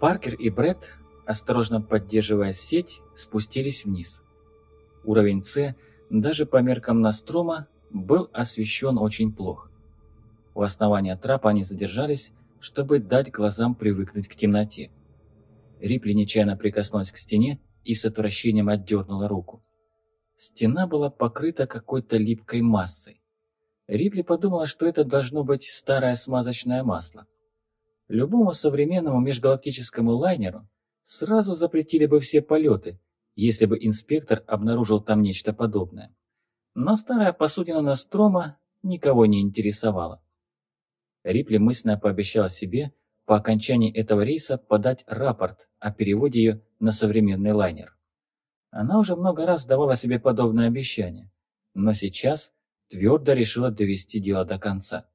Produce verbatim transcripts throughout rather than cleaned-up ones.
Паркер и Бретт, осторожно поддерживая сеть, спустились вниз. Уровень С, даже по меркам Нострома, был освещен очень плохо. У основания трапа они задержались, чтобы дать глазам привыкнуть к темноте. Рипли нечаянно прикоснулась к стене и с отвращением отдернула руку. Стена была покрыта какой-то липкой массой. Рипли подумала, что это должно быть старое смазочное масло. Любому современному межгалактическому лайнеру сразу запретили бы все полеты, если бы инспектор обнаружил там нечто подобное. Но старая посудина Нострома никого не интересовала. Рипли мысленно пообещала себе по окончании этого рейса подать рапорт о переводе ее на современный лайнер. Она уже много раз давала себе подобное обещание, но сейчас твердо решила довести дело до конца.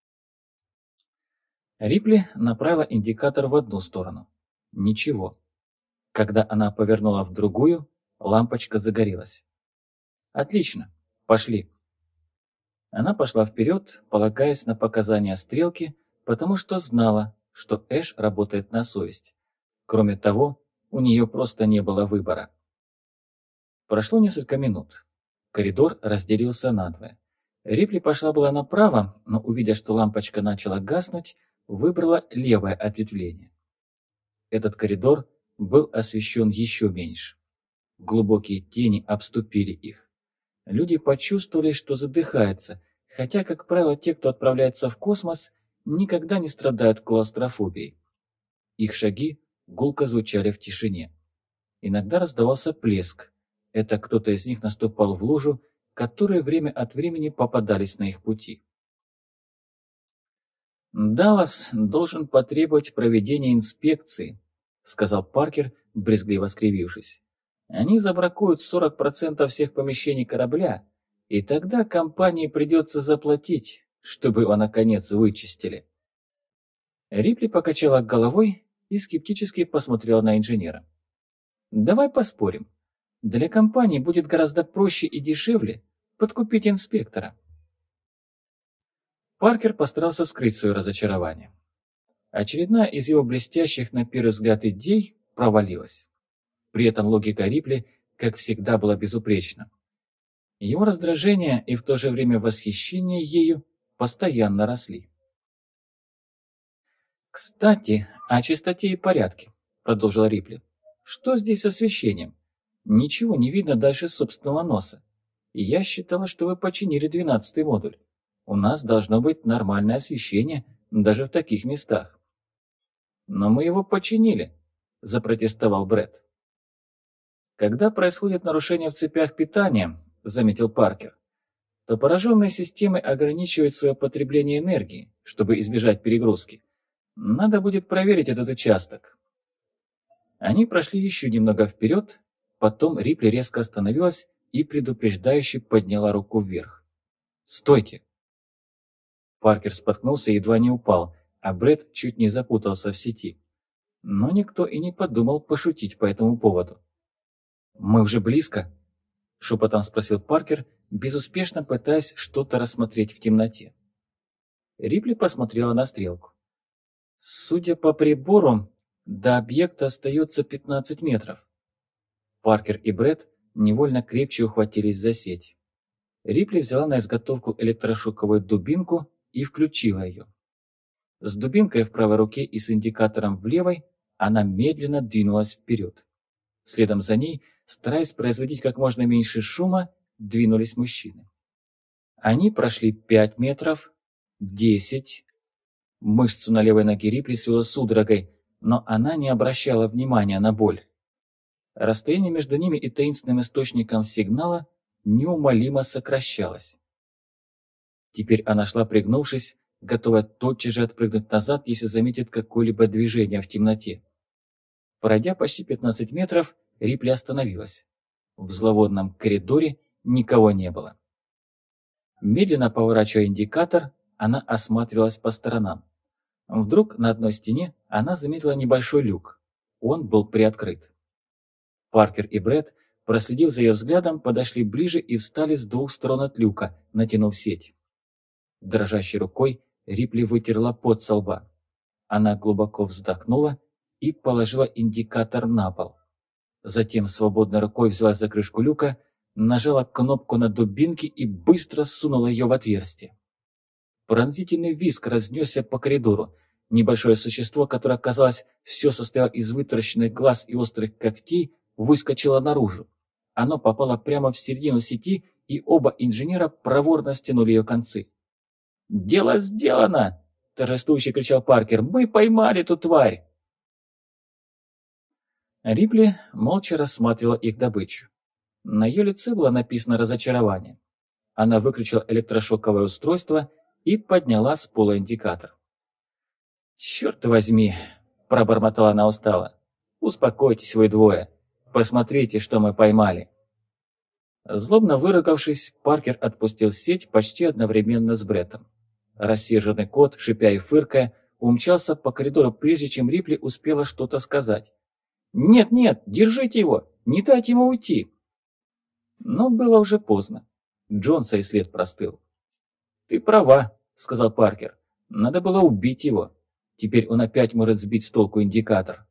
Рипли направила индикатор в одну сторону. Ничего. Когда она повернула в другую, лампочка загорелась. «Отлично, пошли». Она пошла вперед, полагаясь на показания стрелки, потому что знала, что Эш работает на совесть. Кроме того, у нее просто не было выбора. Прошло несколько минут. Коридор разделился надвое. Рипли пошла была направо, но, увидя, что лампочка начала гаснуть, выбрала левое ответвление. Этот коридор был освещен еще меньше. Глубокие тени обступили их. Люди почувствовали, что задыхаются, хотя, как правило, те, кто отправляется в космос, никогда не страдают клаустрофобией. Их шаги гулко звучали в тишине. Иногда раздавался плеск. Это кто-то из них наступал в лужу, которые время от времени попадались на их пути. «Даллас должен потребовать проведения инспекции», — сказал Паркер, брезгливо скривившись. «Они забракуют сорок процентов всех помещений корабля, и тогда компании придется заплатить, чтобы его наконец вычистили». Рипли покачала головой и скептически посмотрела на инженера. «Давай поспорим. Для компании будет гораздо проще и дешевле подкупить инспектора». Паркер постарался скрыть свое разочарование. Очередная из его блестящих на первый взгляд идей провалилась. При этом логика Рипли, как всегда, была безупречна. Его раздражение и в то же время восхищение ею постоянно росли. «Кстати, о чистоте и порядке», — продолжил Рипли. «Что здесь с освещением? Ничего не видно дальше собственного носа. И я считала, что вы починили двенадцатый модуль. У нас должно быть нормальное освещение даже в таких местах». «Но мы его починили», — запротестовал Бретт. «Когда происходит нарушение в цепях питания», — заметил Паркер, «то пораженные системы ограничивают свое потребление энергии, чтобы избежать перегрузки. Надо будет проверить этот участок». Они прошли еще немного вперед, потом Рипли резко остановилась и предупреждающе подняла руку вверх. «Стойте!» Паркер споткнулся и едва не упал, а Бретт чуть не запутался в сети. Но никто и не подумал пошутить по этому поводу. «Мы уже близко?» — шепотом спросил Паркер, безуспешно пытаясь что-то рассмотреть в темноте. Рипли посмотрела на стрелку. «Судя по прибору, до объекта остается пятнадцать метров». Паркер и Бретт невольно крепче ухватились за сеть. Рипли взяла на изготовку электрошоковую дубинку и включила ее. С дубинкой в правой руке и с индикатором в левой она медленно двинулась вперед. Следом за ней, стараясь производить как можно меньше шума, двинулись мужчины. Они прошли пять метров, десять. Мышцу на левой ноге Рипли свело судорогой, но она не обращала внимания на боль. Расстояние между ними и таинственным источником сигнала неумолимо сокращалось. Теперь она шла пригнувшись, готовая тотчас же отпрыгнуть назад, если заметит какое-либо движение в темноте. Пройдя почти пятнадцать метров, Рипли остановилась. В зловонном коридоре никого не было. Медленно поворачивая индикатор, она осматривалась по сторонам. Вдруг на одной стене она заметила небольшой люк. Он был приоткрыт. Паркер и Бретт, проследив за ее взглядом, подошли ближе и встали с двух сторон от люка, натянув сеть. Дрожащей рукой Рипли вытерла пот со лба. Она глубоко вздохнула и положила индикатор на пол. Затем свободной рукой взялась за крышку люка, нажала кнопку на дубинке и быстро сунула ее в отверстие. Пронзительный визг разнесся по коридору. Небольшое существо, которое, казалось, все состояло из вытаращенных глаз и острых когтей, выскочило наружу. Оно попало прямо в середину сети, и оба инженера проворно стянули ее концы. «Дело сделано!» – торжествующе кричал Паркер. «Мы поймали эту тварь!» Рипли молча рассматривала их добычу. На ее лице было написано разочарование. Она выключила электрошоковое устройство и подняла с пола индикатор. «Черт возьми!» – пробормотала она устало. «Успокойтесь вы двое. Посмотрите, что мы поймали». Злобно выругавшись, Паркер отпустил сеть почти одновременно с Бреттом. Рассерженный кот, шипя и фыркая, умчался по коридору, прежде чем Рипли успела что-то сказать. «Нет, нет, держите его! Не дайте ему уйти!» Но было уже поздно. Джонса и след простыл. «Ты права», — сказал Паркер. «Надо было убить его. Теперь он опять может сбить с толку индикатор».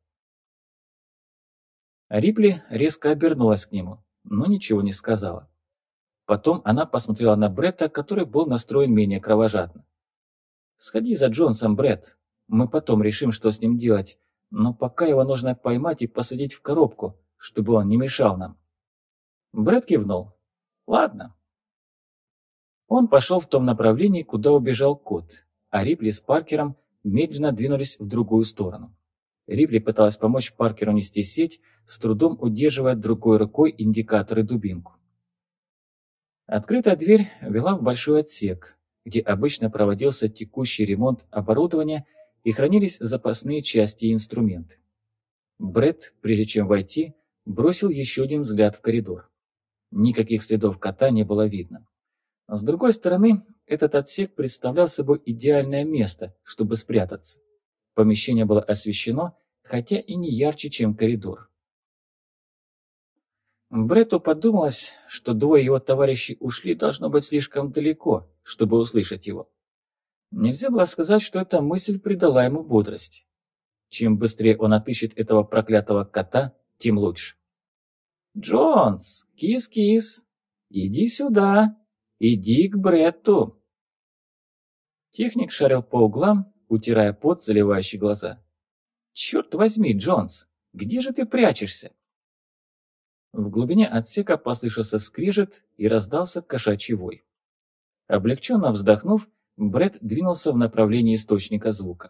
Рипли резко обернулась к нему, но ничего не сказала. Потом она посмотрела на Бретта, который был настроен менее кровожадно. «Сходи за Джонсом, Бретт. Мы потом решим, что с ним делать, но пока его нужно поймать и посадить в коробку, чтобы он не мешал нам». Бретт кивнул. «Ладно». Он пошел в том направлении, куда убежал кот, а Рипли с Паркером медленно двинулись в другую сторону. Рипли пыталась помочь Паркеру нести сеть, с трудом удерживая другой рукой индикатор и дубинку. Открытая дверь вела в большой отсек, где обычно проводился текущий ремонт оборудования и хранились запасные части и инструменты. Бретт, прежде чем войти, бросил еще один взгляд в коридор. Никаких следов кота не было видно. С другой стороны, этот отсек представлял собой идеальное место, чтобы спрятаться. Помещение было освещено, хотя и не ярче, чем коридор. Бретту подумалось, что двое его товарищей ушли, должно быть, слишком далеко, чтобы услышать его. Нельзя было сказать, что эта мысль придала ему бодрости. Чем быстрее он отыщет этого проклятого кота, тем лучше. «Джонс! Кис-кис! Иди сюда! Иди к Бретту!» Техник шарил по углам, утирая пот, заливающий глаза. «Черт возьми, Джонс! Где же ты прячешься?» В глубине отсека послышался скрежет и раздался кошачий вой. Облегченно вздохнув, Бретт двинулся в направлении источника звука.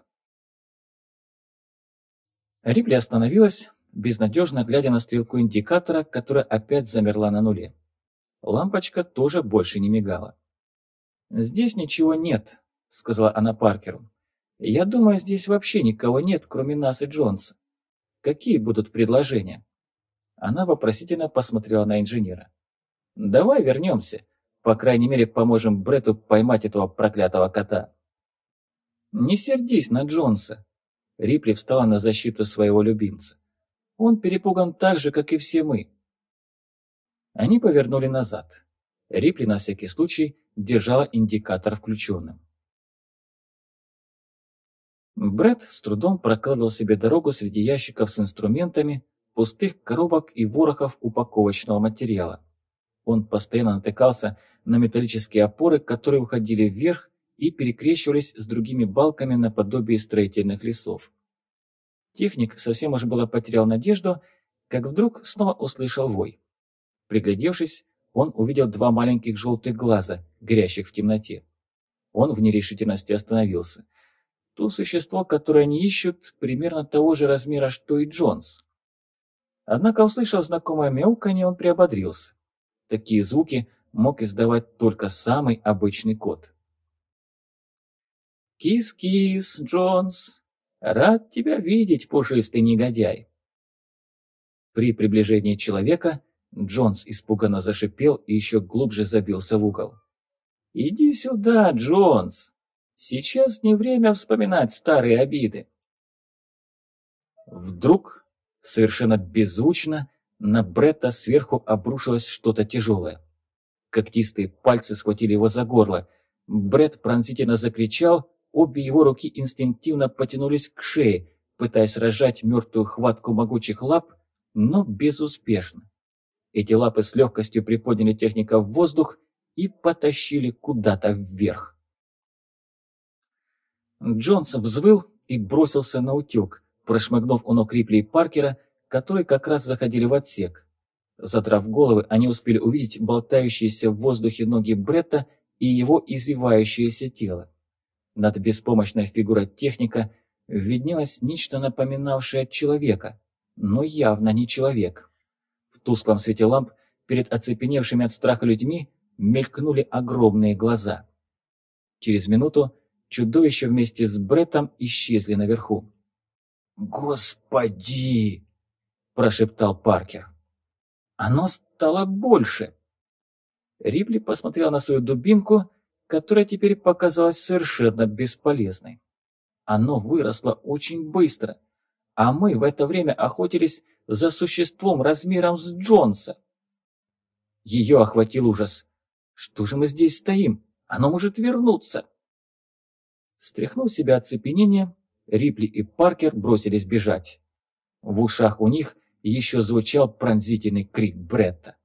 Рипли остановилась, безнадежно глядя на стрелку индикатора, которая опять замерла на нуле. Лампочка тоже больше не мигала. «Здесь ничего нет», — сказала она Паркеру. «Я думаю, здесь вообще никого нет, кроме нас и Джонса. Какие будут предложения?» Она вопросительно посмотрела на инженера. «Давай вернемся. По крайней мере, поможем Бретту поймать этого проклятого кота». «Не сердись на Джонса». Рипли встала на защиту своего любимца. «Он перепуган так же, как и все мы». Они повернули назад. Рипли на всякий случай держала индикатор включенным. Бретт с трудом прокладывал себе дорогу среди ящиков с инструментами, пустых коробок и ворохов упаковочного материала. Он постоянно натыкался на металлические опоры, которые уходили вверх и перекрещивались с другими балками наподобие строительных лесов. Техник совсем уже было потерял надежду, как вдруг снова услышал вой. Приглядевшись, он увидел два маленьких желтых глаза, горящих в темноте. Он в нерешительности остановился. То существо, которое они ищут, примерно того же размера, что и Джонс. Однако, услышав знакомое мяуканье, он приободрился. Такие звуки мог издавать только самый обычный кот. «Кис-кис, Джонс! Рад тебя видеть, пушистый негодяй!» При приближении человека Джонс испуганно зашипел и еще глубже забился в угол. «Иди сюда, Джонс! Сейчас не время вспоминать старые обиды!» Вдруг, совершенно беззвучно, на Бретта сверху обрушилось что-то тяжелое. Когтистые пальцы схватили его за горло. Бретт пронзительно закричал, обе его руки инстинктивно потянулись к шее. пытаясь разжать мертвую хватку могучих лап, но безуспешно. Эти лапы с легкостью приподняли техника в воздух и потащили куда-то вверх. Джонс взвыл и бросился на утек, прошмыгнув у ног Рипли и Паркера, которые как раз заходили в отсек. Задрав головы, они успели увидеть болтающиеся в воздухе ноги Бретта и его извивающееся тело. Над беспомощной фигурой техника виднелось нечто напоминавшее человека, но явно не человек. В тусклом свете ламп перед оцепеневшими от страха людьми мелькнули огромные глаза. Через минуту чудовища вместе с Бреттом исчезли наверху. «Господи!» – прошептал Паркер. «Оно стало больше!» Рипли посмотрел на свою дубинку, которая теперь показалась совершенно бесполезной. Оно выросло очень быстро, а мы в это время охотились за существом размером с Джонса. Ее охватил ужас. «Что же мы здесь стоим? Оно может вернуться!» Стряхнув себя оцепенение, Рипли и Паркер бросились бежать. В ушах у них еще звучал пронзительный крик Бретта.